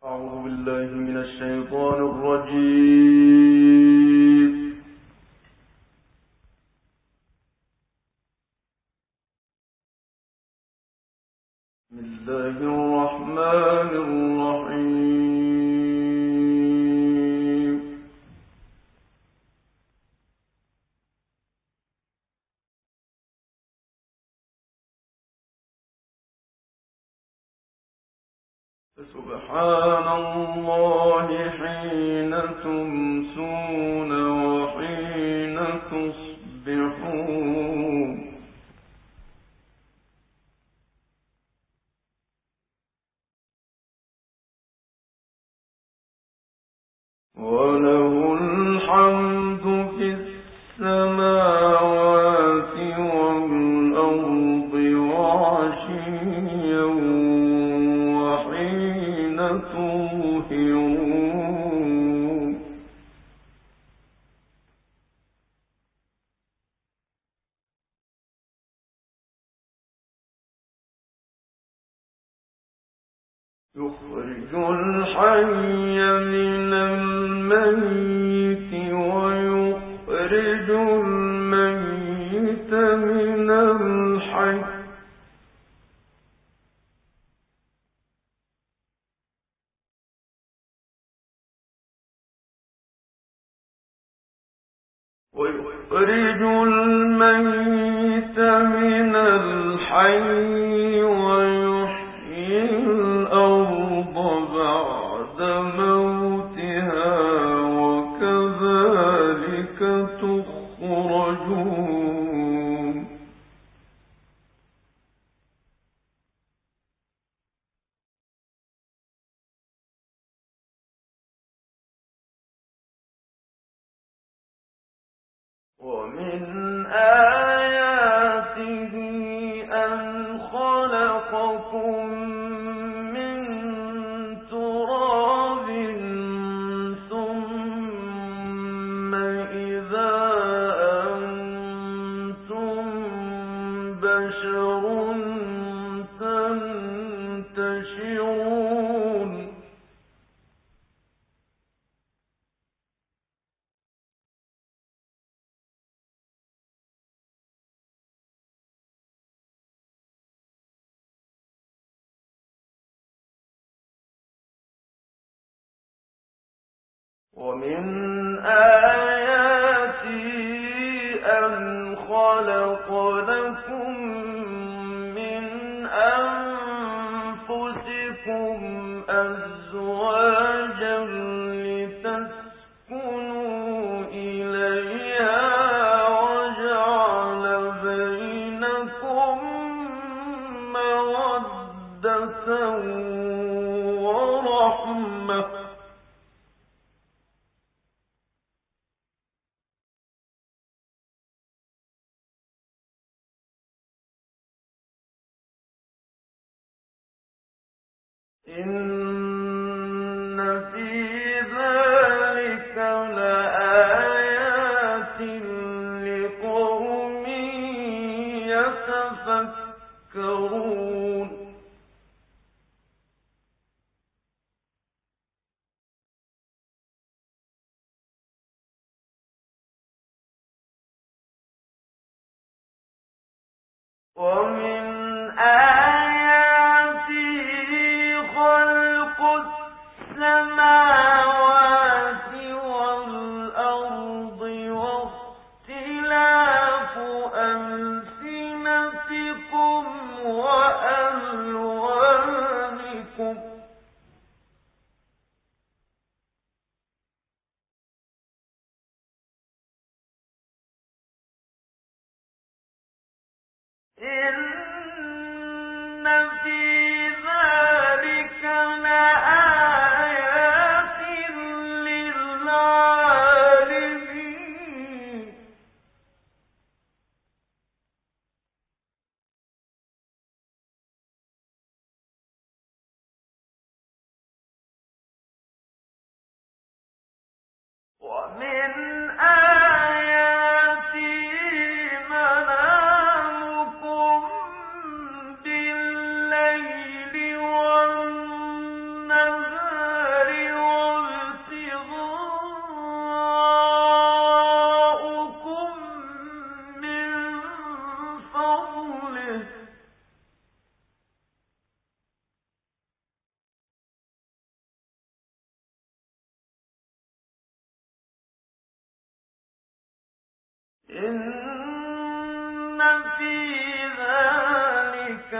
أعوذ بالله من الشيطان الرجيم. بسم الله الرحمن الرحيم. سبحان الله حين تمسون وحين تصبحون. وله الحمد في السماوات والأرض وعشيا وحين تظهرون. يخرج الحي من الميت ويخرج الميت من الحي. ويخرج الميت من الحي ويحيي الأرض بعد موتها وكذلك تخرجون. ومن آياته أن خلقكم من تراب ثم إذا أنتم بشر تنتشرون. ومن آياته أن خلق لكم من أنفسكم أزواجا لتسكنوا إليها وجعل بينكم مودة ورحمة. إن في ذلك لآيات لقوم يتفكرون. ومن آياته خلق السماوات والأرض واختلاف ألسنتكم وألوانكم. إن في ذلك لآيات للعالمين. ومن آياته منامكم بالليل والنهار إن في ذلك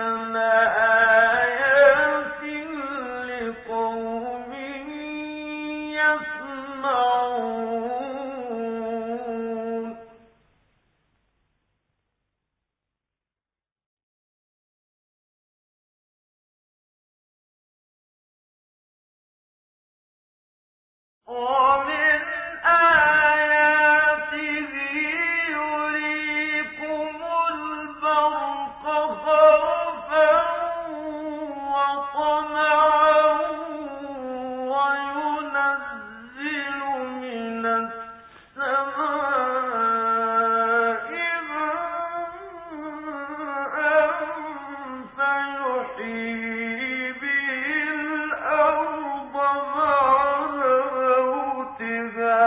لآيات لقوم يسمعون ومن آياته يريكم البرق خوفا وطمعا وينزل من السماء ماء فيحيي به الأرض بعد موتها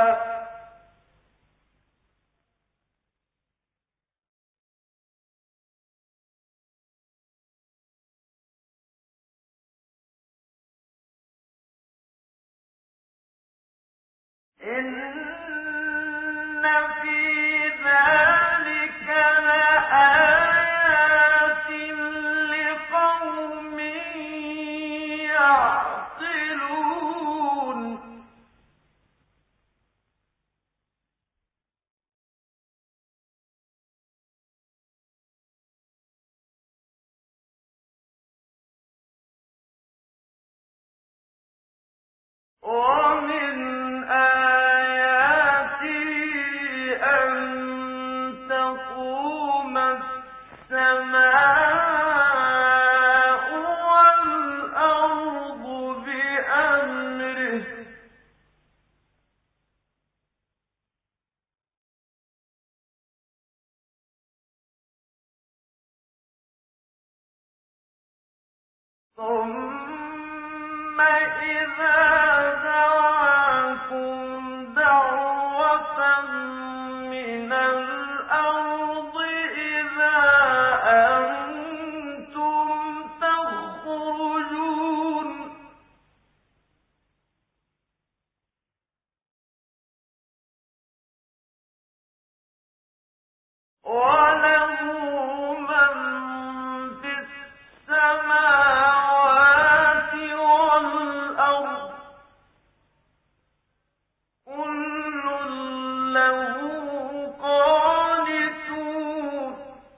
إن في ذلك لآيات لقوم يعقلون ومن آياته أن تقوم السماء والأرض بأمره ثم إذا دعاكم دعوة من الأرض إذا أنتم تخرجون وله من في السماوات والأرض كل له قانتون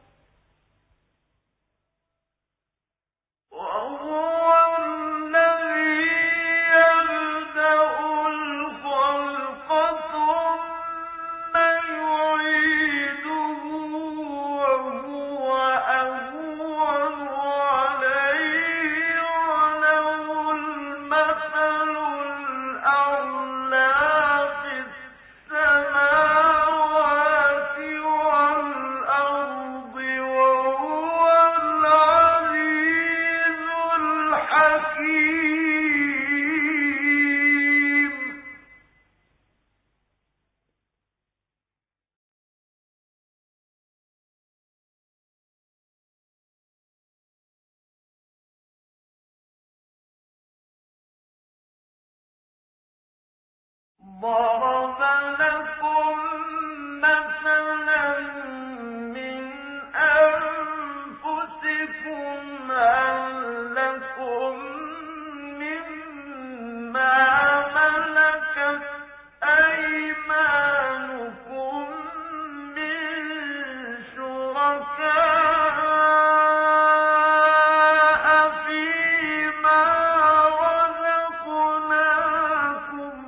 وهو الذي يبدأ الخلق ثم يعيده وهو أهون عليه وله المثل الأعلى في السماوات والأرض وهو العزيز الحكيم ضرب لكم مثلا من أنفسكم هل لكم مما ملكت أيمانكم من شركاء فيما رزقناكم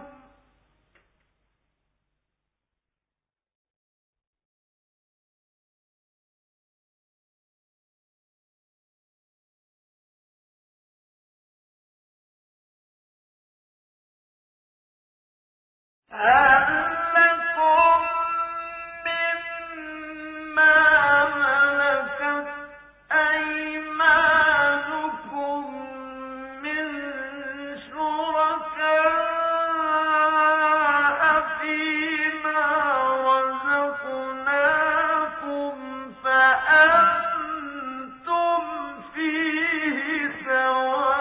هل لكم مما ملكت أيمانكم من شركاء فيما رزقناكم فأنتم فيه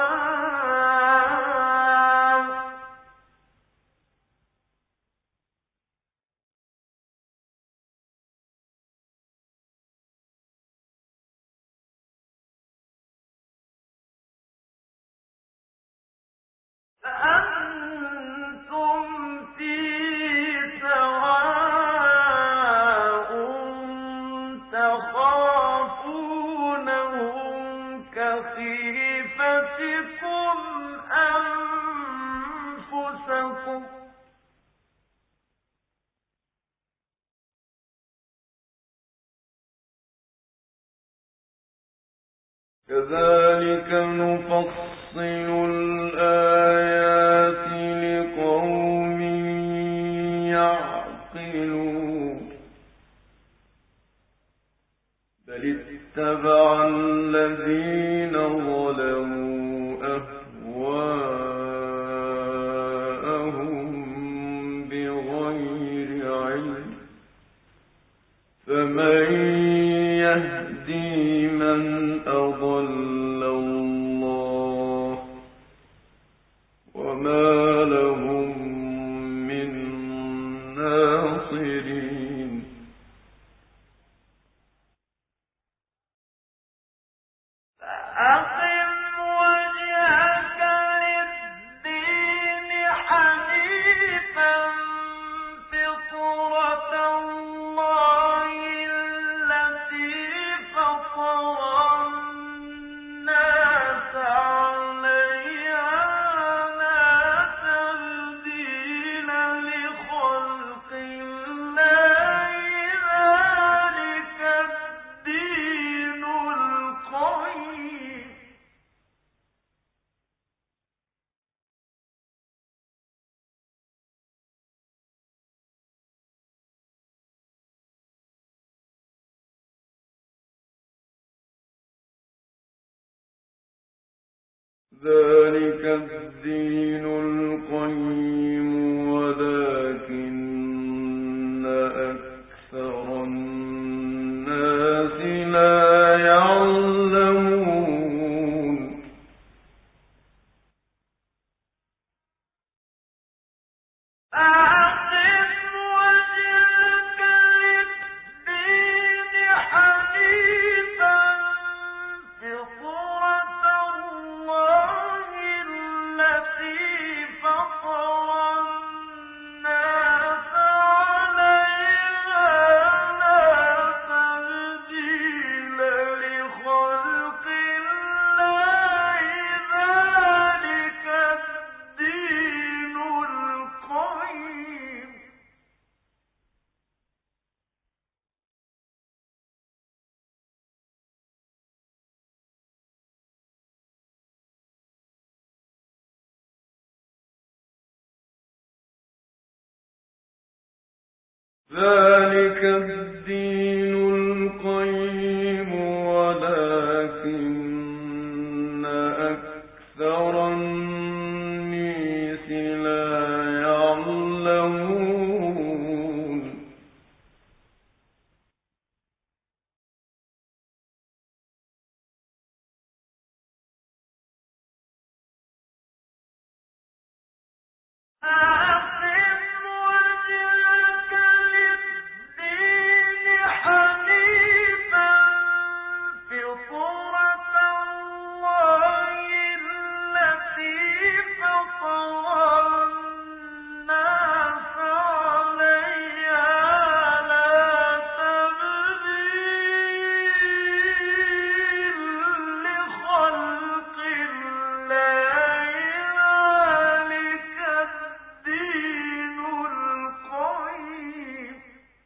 سواء كذلك نفصل الآيات لقوم يعقلون بل اتبع الذين ظلموا أهواءهم بغير علم فمن يهدي من أضل الله وما لهم من ناصرين فأقم وجهك للدين حنيفا فطرة الله التي فطر الناس عليها لا تبديل لخلق الله ذلك الدين القيم ذلك الدين القيم ولكن أكثر الناس لا يعلمون أقم وجهك للدين حنيفا فطرة الله التي فطر الناس عليها لا تبديل لخلق الله ذلك الدين القيم ذلك الدين القيم ولكن أكثر الناس لا يعلمون أقم وجهك للدين حنيفا فطرة الله التي فطر الناس عليها لا تبديل لخلق الله ذلك الدين القيم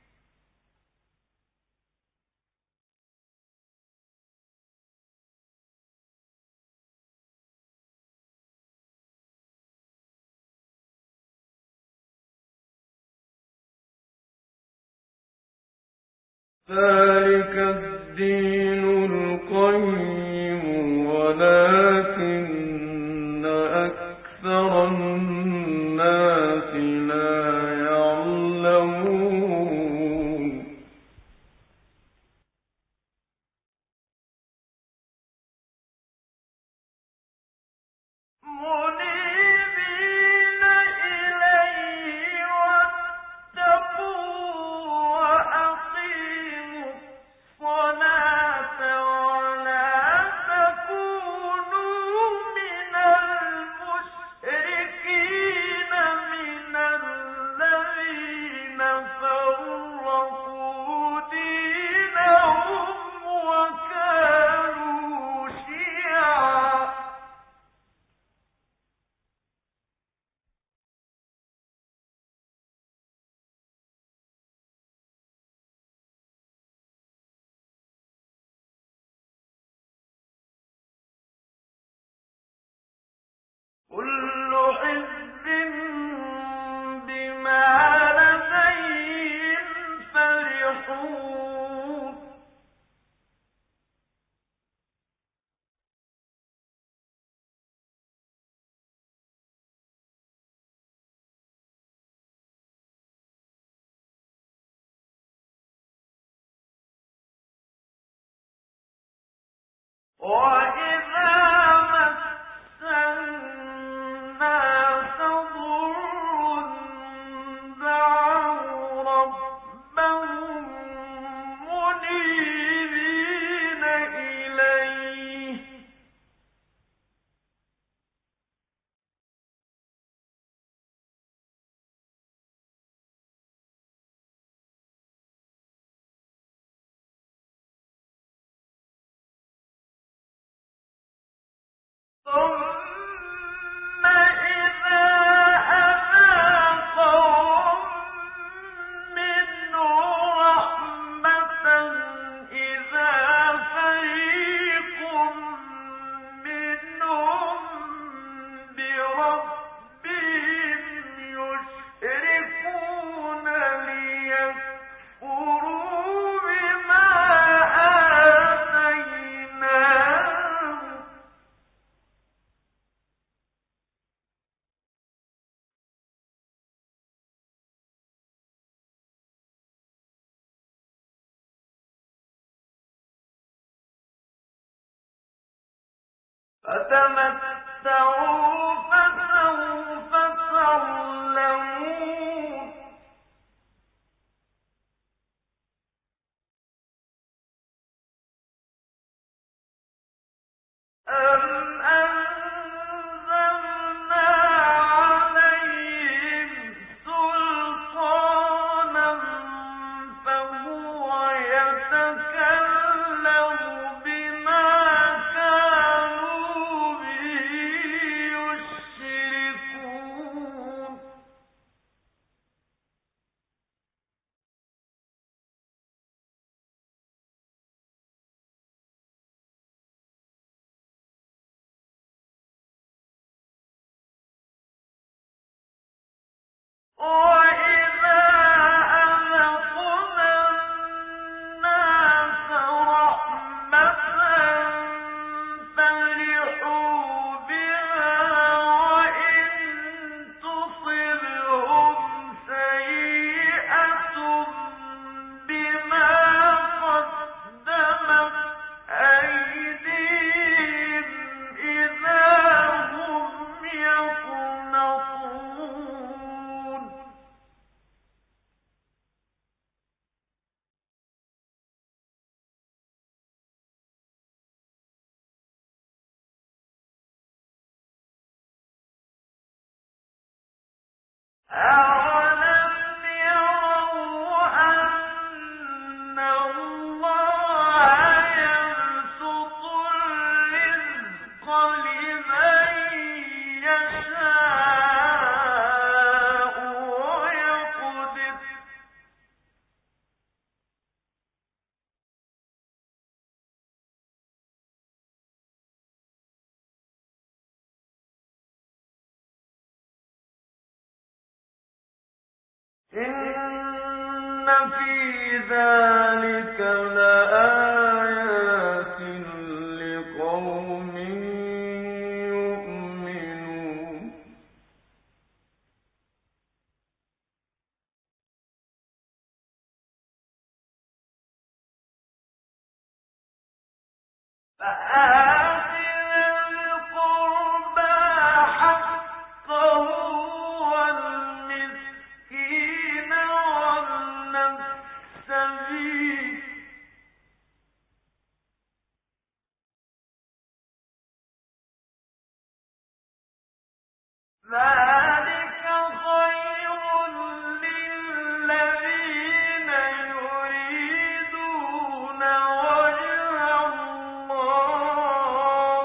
ذلك الدين القيم ولكن أكثر الناس لا يعلمون منيبين إليه واتقوا وأقيموا الصلاة ولا تكونوا من المشركين من كل حزب بما لديهم فرحون وإذا مس الناس ضر دعوا ربهم منيبين إليه ثم إذا أذاقهم منه رحمة إذا فريق منهم بربهم يشركون ليكفروا بما آتيناهم فتمتعوا فسوف تعلمون أم أنزلنا عليهم سلطانا فهو يتكلم بما كانوا به يشركون وإذا أذقنا الناس رحمة فرحوا بها وإن تصبهم سيئة بما قدمت أيديهم إذا هم يقنطون أَوَلَمْ يَرَوْا أَنَّ اللَّهَ يَبْسُطُ الرِّزْقَ لِمَن يَشَاءُ وَيَقْدِرُ ۚ إِنَّ فِي ذَلِكَ لَآيَاتٍ لِقَوْمٍ يُؤْمِنُونَ فآت ذا القربى حقه والمسكين وابن السبيل ذلك خير للذين يريدون وجه الله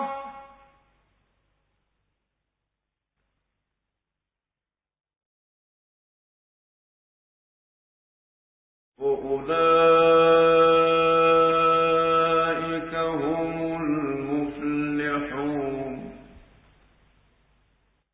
وأولئك هم المفلحون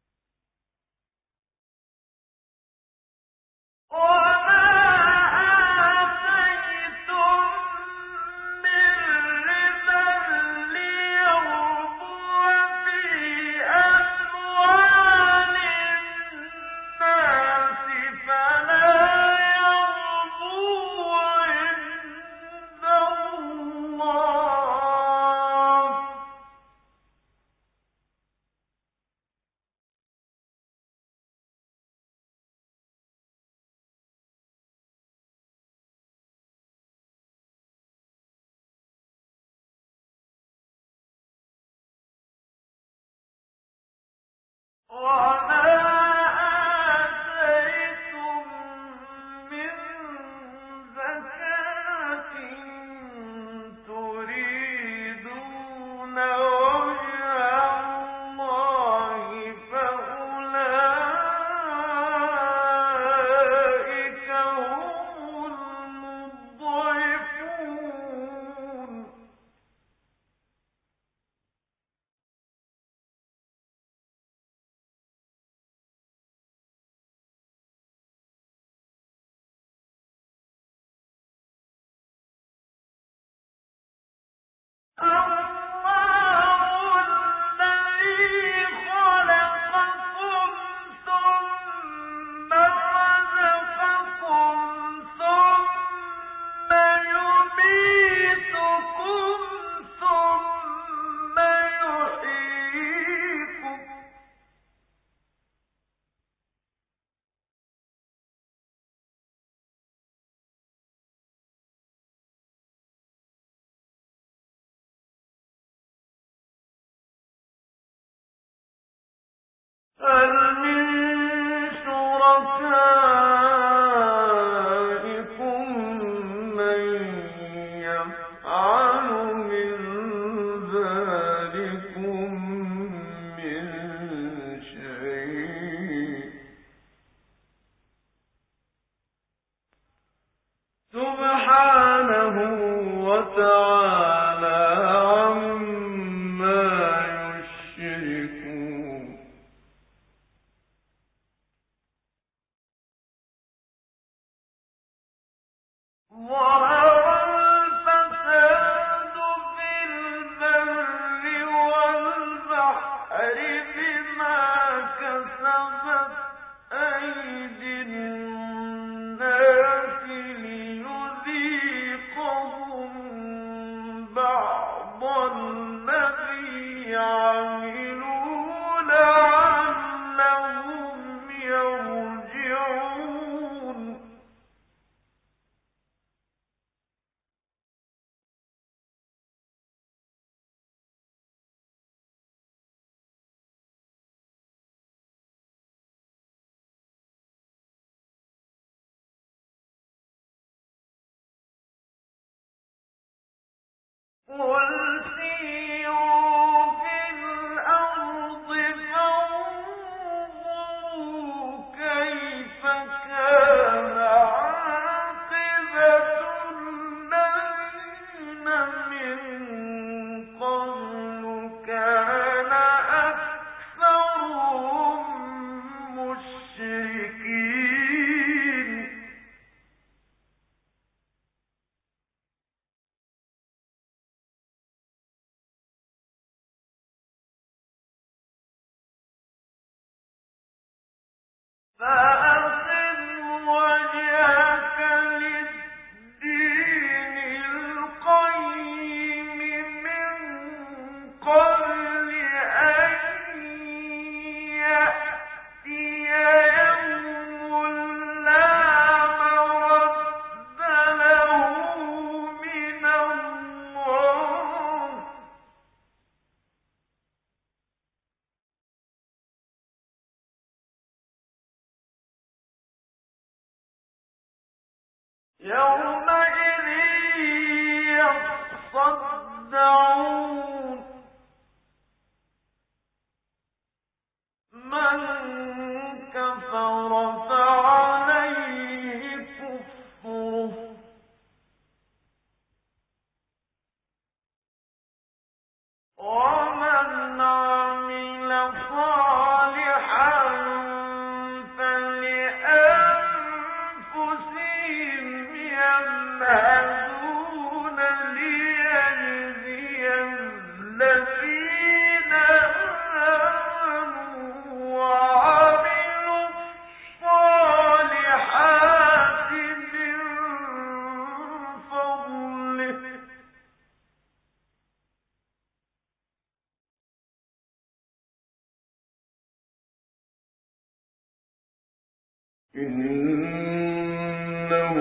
إنه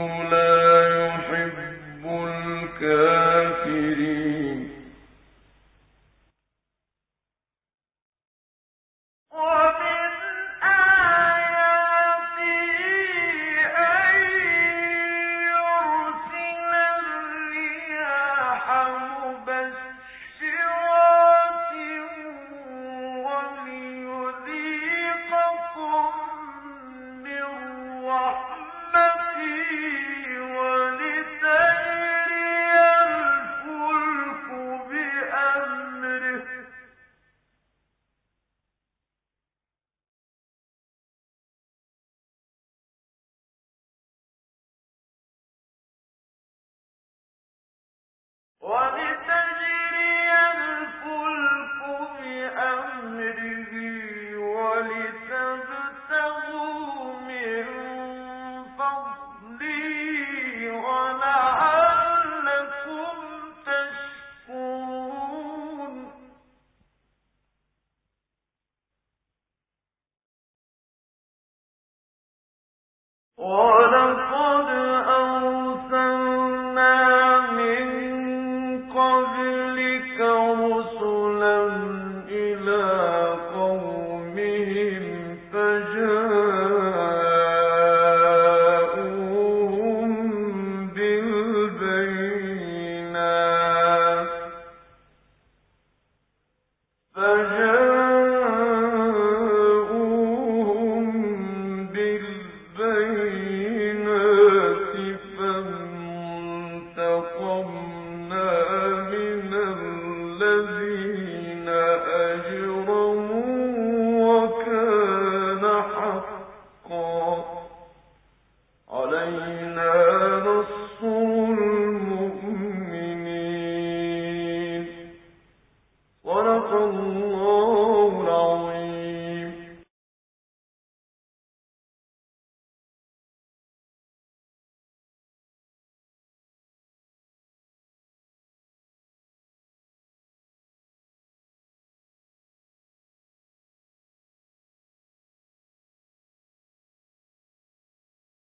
لا يحب الكافرين. ولتجري الفلك بأمره ولتبتغوا من فضله ولعلكم تشكرون ولقد أرسلنا من قبلك رسلا إلى قومهم فجاءوهم